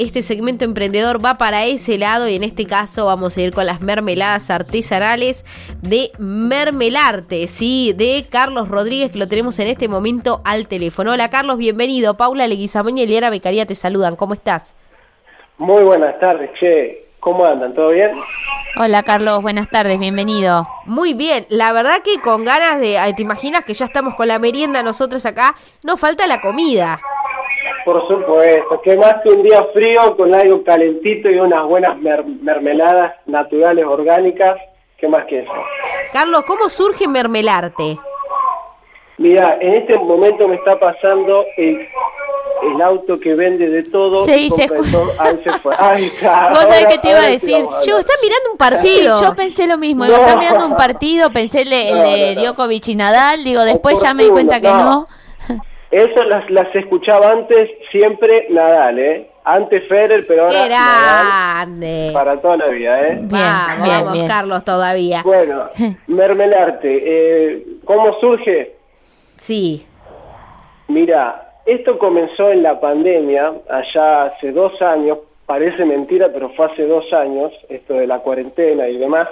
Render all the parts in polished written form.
este segmento emprendedor va para ese lado y en este caso vamos a ir con las mermeladas artesanales de Mermelarte, ¿sí? De Carlos Rodríguez, que lo tenemos en este momento al teléfono. Hola Carlos, bienvenido. Paula Leguizamón y Eliana Beccaria te saludan. ¿Cómo estás? Muy buenas tardes, che. ¿Cómo andan? ¿Todo bien? Hola Carlos, buenas tardes, bienvenido. Muy bien, la verdad que con ganas de... ¿Te imaginas que ya estamos con la merienda nosotros acá? Nos falta la comida. Por supuesto, que más que un día frío con algo calentito y unas buenas mermeladas naturales, orgánicas, ¿qué más que eso? Carlos, ¿cómo surge Mermelarte? Mira, en este momento me está pasando el auto que vende de todo. Sí, se fue. Ay, claro, ¿Vos sabés qué te iba a decir? Yo, está mirando un partido. Sí, yo pensé lo mismo, digo, está mirando un partido, pensé el de Djokovic y Nadal, digo, después ya me di cuenta que no. Eso las escuchaba antes, siempre Nadal, Antes Federer, pero ahora grande. Nadal para toda la vida, Vamos, Carlos, todavía. Bueno, Mermelarte, ¿cómo surge? Sí. Mira, esto comenzó en la pandemia, allá hace 2 años, parece mentira, pero fue hace 2 años, esto de la cuarentena y demás,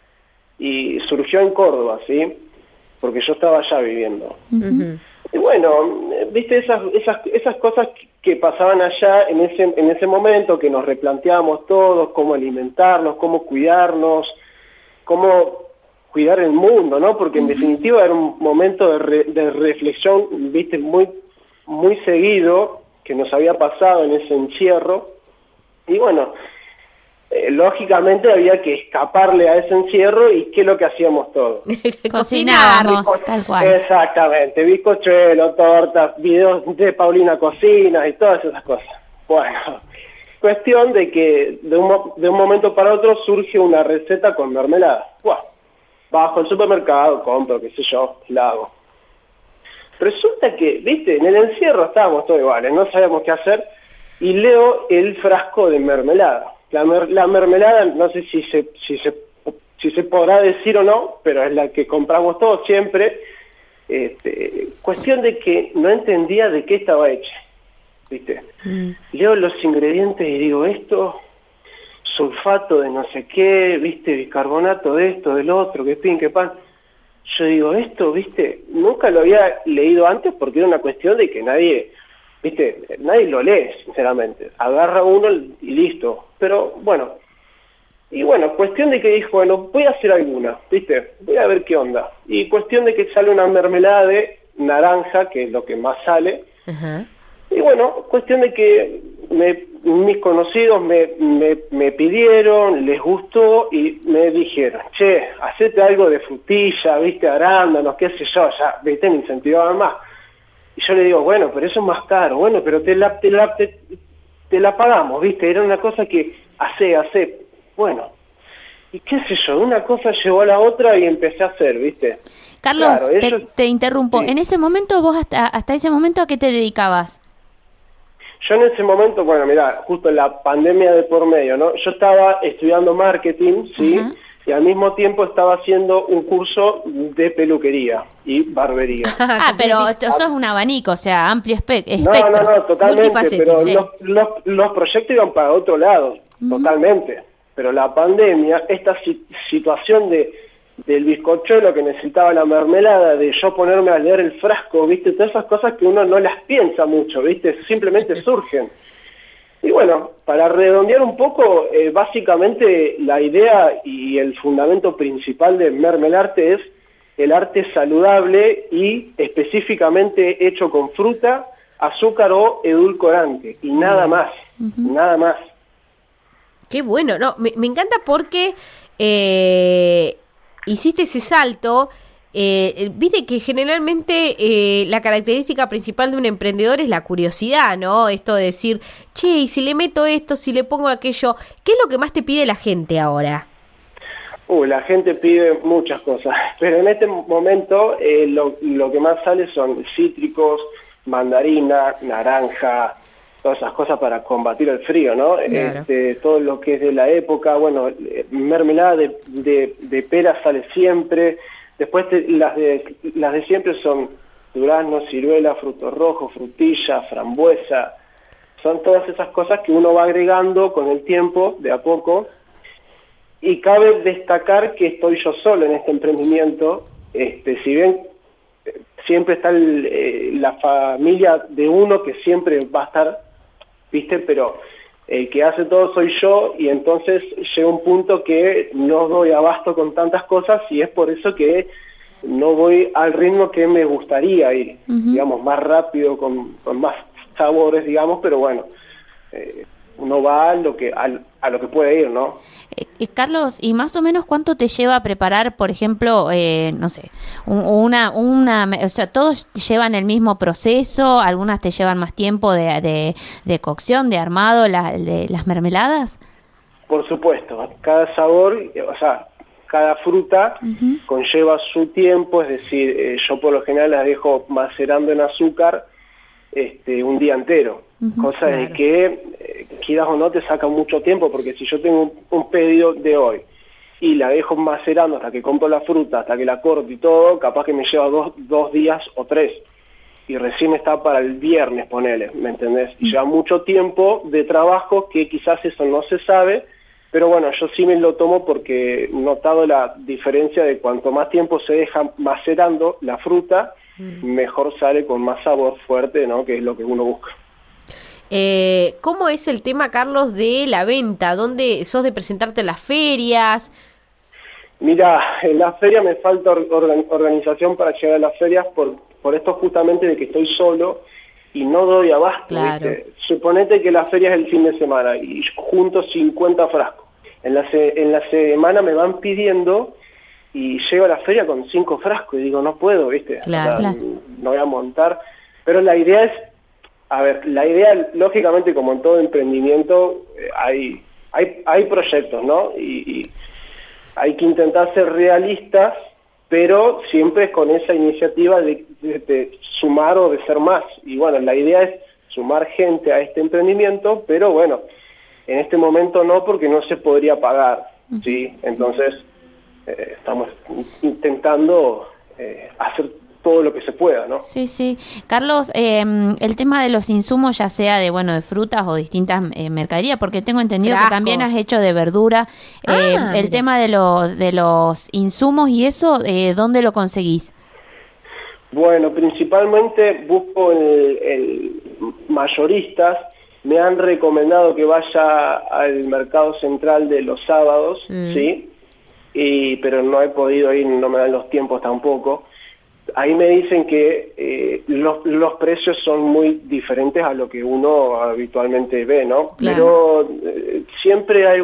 y surgió en Córdoba, ¿sí? Porque yo estaba allá viviendo. Uh-huh. Y bueno, viste esas cosas que pasaban allá en ese momento, que nos replanteábamos todos, cómo alimentarnos, cómo cuidarnos, cómo cuidar el mundo, ¿no? Porque en definitiva era un momento de reflexión, viste, muy seguido, que nos había pasado en ese encierro. Y bueno, lógicamente había que escaparle a ese encierro, y ¿qué es lo que hacíamos todos? Cocinábamos, tal cual. Exactamente, bizcochuelo, tortas, videos de Paulina Cocina y todas esas cosas. Bueno, cuestión de que de un momento para otro surge una receta con mermelada. Bueno, bajo al supermercado, compro, qué sé yo, la hago. Resulta que, viste, en el encierro estábamos todos iguales, no sabíamos qué hacer, y leo el frasco de mermelada. La mermelada, no sé si se podrá decir o no, pero es la que compramos todos siempre. Cuestión de que no entendía de qué estaba hecha, ¿viste? Leo los ingredientes y digo, esto, sulfato de no sé qué, ¿viste? Bicarbonato de esto, del otro, que pin, que pan. Yo digo, esto, ¿viste? Nunca lo había leído antes porque era una cuestión de que nadie lo lee, sinceramente. Agarra uno y listo. Pero bueno, cuestión de que dijo, bueno, voy a hacer alguna, ¿viste? Voy a ver qué onda. Y cuestión de que sale una mermelada de naranja, que es lo que más sale. Uh-huh. Y bueno, cuestión de que mis conocidos me pidieron, les gustó y me dijeron, che, hacete algo de frutilla, ¿viste? Arándanos, qué sé yo, ya, ¿viste? Me incentivaban más. Y yo le digo, bueno, pero eso es más caro. Bueno, pero te la pagamos, ¿viste? Era una cosa que hace. Bueno, y qué sé yo, una cosa llevó a la otra y empecé a hacer, ¿viste? Carlos, claro, te interrumpo. Sí. En ese momento, vos hasta ese momento, ¿a qué te dedicabas? Yo en ese momento, bueno, mirá, justo en la pandemia de por medio, ¿no? Yo estaba estudiando marketing, ¿sí? Uh-huh. Y al mismo tiempo estaba haciendo un curso de peluquería y barbería. Pero esto es un abanico, o sea, amplio espectro. No, totalmente, pero sí. los proyectos iban para otro lado, totalmente. Pero la pandemia, esta situación del bizcochuelo que necesitaba la mermelada, de yo ponerme a leer el frasco, ¿viste? Todas esas cosas que uno no las piensa mucho, ¿viste? Simplemente surgen. Y bueno, para redondear un poco, básicamente la idea y el fundamento principal de Mermelarte es el arte saludable y específicamente hecho con fruta, azúcar o edulcorante, y nada más, nada más. Qué bueno, no, me encanta porque hiciste ese salto. Viste que generalmente la característica principal de un emprendedor es la curiosidad, ¿no? Esto de decir, che, y si le meto esto, si le pongo aquello, ¿qué es lo que más te pide la gente ahora? La gente pide muchas cosas, pero en este momento lo que más sale son cítricos, mandarina, naranja, todas esas cosas para combatir el frío, ¿no? Claro. Todo lo que es de la época, bueno, mermelada de pera sale siempre. Después las de siempre son durazno, ciruela, frutos rojos, frutilla, frambuesa, Son todas esas cosas que uno va agregando con el tiempo, de a poco, y cabe destacar que estoy yo solo en este emprendimiento. Si bien siempre está la familia de uno que siempre va a estar, ¿viste? Pero el que hace todo soy yo, y entonces llega un punto que no doy abasto con tantas cosas, y es por eso que no voy al ritmo que me gustaría ir, digamos, más rápido, con más sabores, digamos, pero bueno, uno va a lo que puede ir, ¿no? Carlos, ¿y más o menos cuánto te lleva a preparar, por ejemplo, no sé, o sea, todos llevan el mismo proceso, algunas te llevan más tiempo de cocción, de armado, de las mermeladas? Por supuesto, cada sabor, o sea, cada fruta conlleva su tiempo, es decir, yo por lo general las dejo macerando en azúcar un día entero, cosa de que quieras o no te saca mucho tiempo, porque si yo tengo un pedido de hoy y la dejo macerando hasta que compro la fruta, hasta que la corto y todo, capaz que me lleva dos días o 3, y recién está para el viernes, ponele, ¿me entendés? Y lleva mucho tiempo de trabajo que quizás eso no se sabe, pero bueno, yo sí me lo tomo porque he notado la diferencia de cuanto más tiempo se deja macerando la fruta, mejor sale, con más sabor fuerte, ¿no? Que es lo que uno busca. ¿Cómo es el tema, Carlos, de la venta? ¿Dónde sos de presentarte en las ferias? Mira, en las ferias me falta organización para llegar a las ferias por esto justamente de que estoy solo y no doy abasto. Claro. ¿Viste? Suponete que la feria es el fin de semana y junto 50 frascos. En la semana me van pidiendo y llego a la feria con 5 frascos y digo, no puedo, ¿viste? Claro, o sea, no voy a montar. Pero la idea es, lógicamente, como en todo emprendimiento, hay proyectos, ¿no? Y hay que intentar ser realistas, pero siempre con esa iniciativa de sumar o de ser más. Y bueno, la idea es sumar gente a este emprendimiento, pero bueno, en este momento no, porque no se podría pagar, ¿sí? Entonces, estamos intentando hacer todo lo que se pueda, ¿no? Sí, sí. Carlos, el tema de los insumos, ya sea de frutas o distintas mercaderías, porque tengo entendido que también has hecho de verdura. El tema de los insumos y eso, ¿dónde lo conseguís? Bueno, principalmente busco el mayoristas. Me han recomendado que vaya al mercado central de los sábados, ¿sí? Pero no he podido ir, no me dan los tiempos tampoco. Ahí me dicen que los precios son muy diferentes a lo que uno habitualmente ve, ¿no? Claro. Pero siempre hay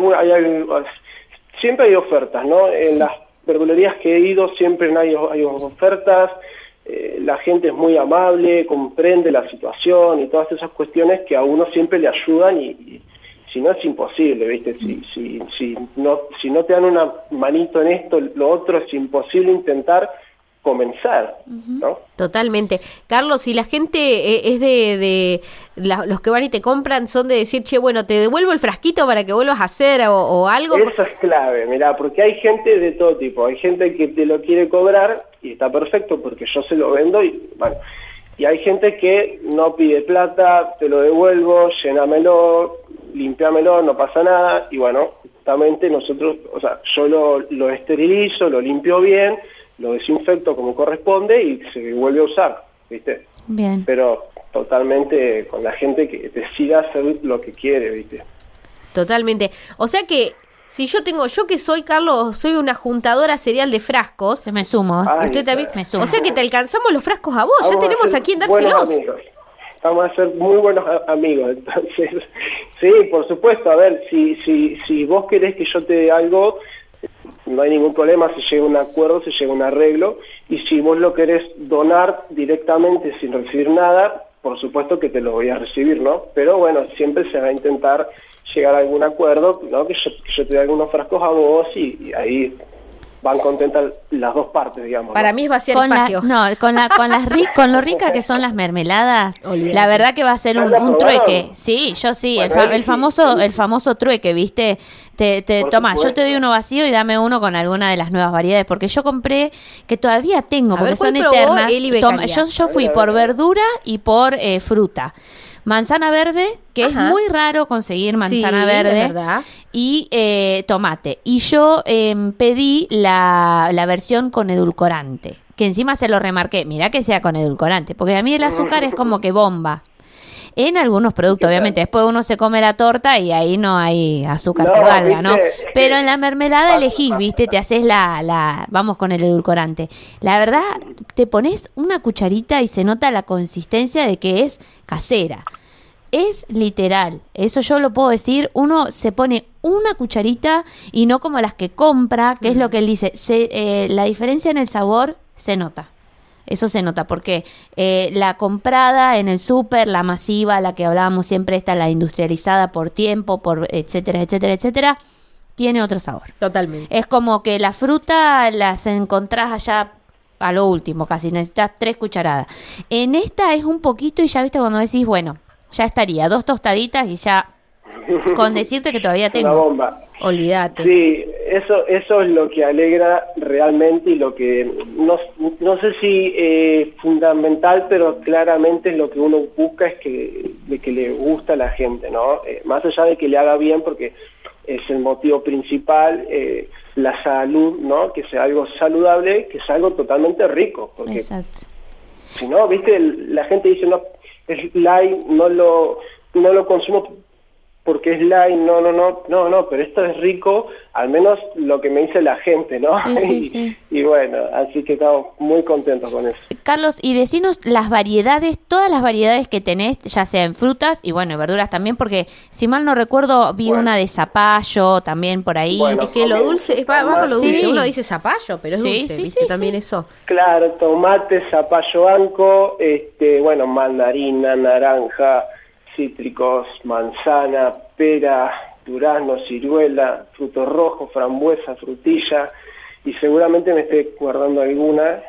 ofertas, ¿no? En las verdulerías que he ido siempre hay ofertas. La gente es muy amable, comprende la situación y todas esas cuestiones que a uno siempre le ayudan, y si no es imposible, ¿viste? Si no te dan una manito en esto, lo otro es imposible intentar comenzar, ¿no? Totalmente. Carlos, si la gente es los que van y te compran, son de decir, che, bueno, te devuelvo el frasquito para que vuelvas a hacer o algo. Eso es clave, mirá, porque hay gente de todo tipo. Hay gente que te lo quiere cobrar y está perfecto porque yo se lo vendo y bueno. Y hay gente que no pide plata, te lo devuelvo, llénamelo, limpiámelo, no pasa nada. Y bueno, justamente nosotros, o sea, yo lo esterilizo, lo limpio bien, lo desinfecto como corresponde y se vuelve a usar, ¿viste? Bien. Pero totalmente con la gente que decida hacer lo que quiere, ¿viste? Totalmente. O sea que si yo que soy, Carlos, soy una juntadora serial de frascos. Se me sumo. Usted también me suma. O sea que te alcanzamos los frascos a vos, ya tenemos a quién dárselos. Vamos a ser muy buenos amigos, entonces. Sí, por supuesto, a ver, si vos querés que yo te dé algo, no hay ningún problema, se llega a un acuerdo, se llega a un arreglo, y si vos lo querés donar directamente sin recibir nada, por supuesto que te lo voy a recibir, ¿no? Pero bueno, siempre se va a intentar llegar a algún acuerdo, ¿no? Que yo te dé algunos frascos a vos y ahí van contentas las dos partes, digamos. Para mí es vaciar espacio. Con lo rica que son las mermeladas, la verdad que va a ser un trueque. Sí, yo sí, bueno, el famoso trueque, ¿viste? Tomás, yo te doy uno vacío y dame uno con alguna de las nuevas variedades, porque yo compré, que todavía tengo, porque son eternas. Yo fui por verdura y por fruta. manzana verde, que es muy raro conseguir manzana verde, es verdad. y tomate. Y yo pedí la versión con edulcorante, que encima se lo remarqué, mirá que sea con edulcorante, porque a mí el azúcar es como que bomba. En algunos productos, obviamente, después uno se come la torta y ahí no hay azúcar que valga, ¿no? Pero en la mermelada elegís, ¿viste? Te haces vamos con el edulcorante. La verdad, te pones una cucharita y se nota la consistencia de que es casera. Es literal, eso yo lo puedo decir, uno se pone una cucharita y no como las que compra, que es lo que él dice, la diferencia en el sabor se nota. Eso se nota porque la comprada en el súper, la masiva, la que hablábamos siempre, la industrializada por tiempo, por etcétera, etcétera, etcétera, tiene otro sabor. Totalmente. Es como que la fruta las encontrás allá a lo último, casi necesitas 3 cucharadas. En esta es un poquito y ya viste cuando decís, bueno, ya estaría, 2 tostaditas y ya, con decirte que todavía tengo. Una bomba. Olvídate. Sí, eso es lo que alegra realmente y lo que, no sé si fundamental, pero claramente lo que uno busca es de que le gusta a la gente, ¿no? Más allá de que le haga bien, porque es el motivo principal, la salud, ¿no? Que sea algo saludable, que sea algo totalmente rico, porque exacto. Si no, viste, la gente dice, no, es light, no lo consumo porque es light, no, pero esto es rico, al menos lo que me dice la gente, ¿no? Sí. Y bueno, así que estamos muy contentos con eso. Carlos, y decinos las variedades, todas las variedades que tenés, ya sea en frutas y bueno, verduras también, porque si mal no recuerdo, vi una de zapallo también por ahí. Bueno, es que lo dulce, va con lo dulce, uno dice zapallo, pero es dulce, ¿viste? También eso. Claro, tomate, zapallo anco, bueno, mandarina, naranja, cítricos, manzana, pera, durazno, ciruela, frutos rojos, frambuesa, frutilla, y seguramente me esté guardando alguna.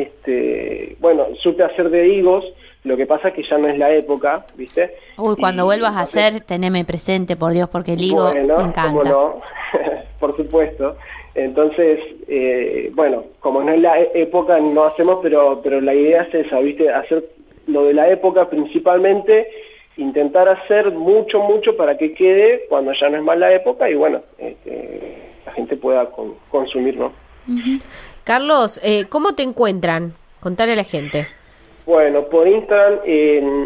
Bueno, supe hacer de higos, lo que pasa es que ya no es la época, ¿viste? Uy, cuando vuelvas a hacer, teneme presente, por Dios, porque el higo me encanta. Cómo no, por supuesto. Entonces, bueno, como no es la época, no hacemos, pero la idea es esa, ¿viste? Hacer lo de la época principalmente, intentar hacer mucho para que quede cuando ya no es más la época y bueno, la gente pueda consumir, ¿no? Uh-huh. Carlos, ¿cómo te encuentran? Contale a la gente. Bueno, por Instagram en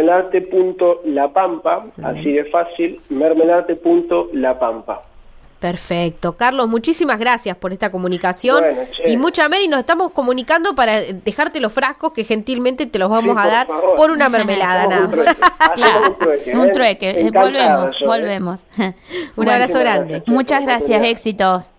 mermelarte.lapampa, así de fácil, mermelarte.lapampa. Perfecto. Carlos, muchísimas gracias por esta comunicación. Bueno, y mucha Mary, nos estamos comunicando para dejarte los frascos que gentilmente te los vamos a dar por una mermelada. Nada. Un trueque. Volvemos. Un abrazo grande. Muchas gracias, éxitos.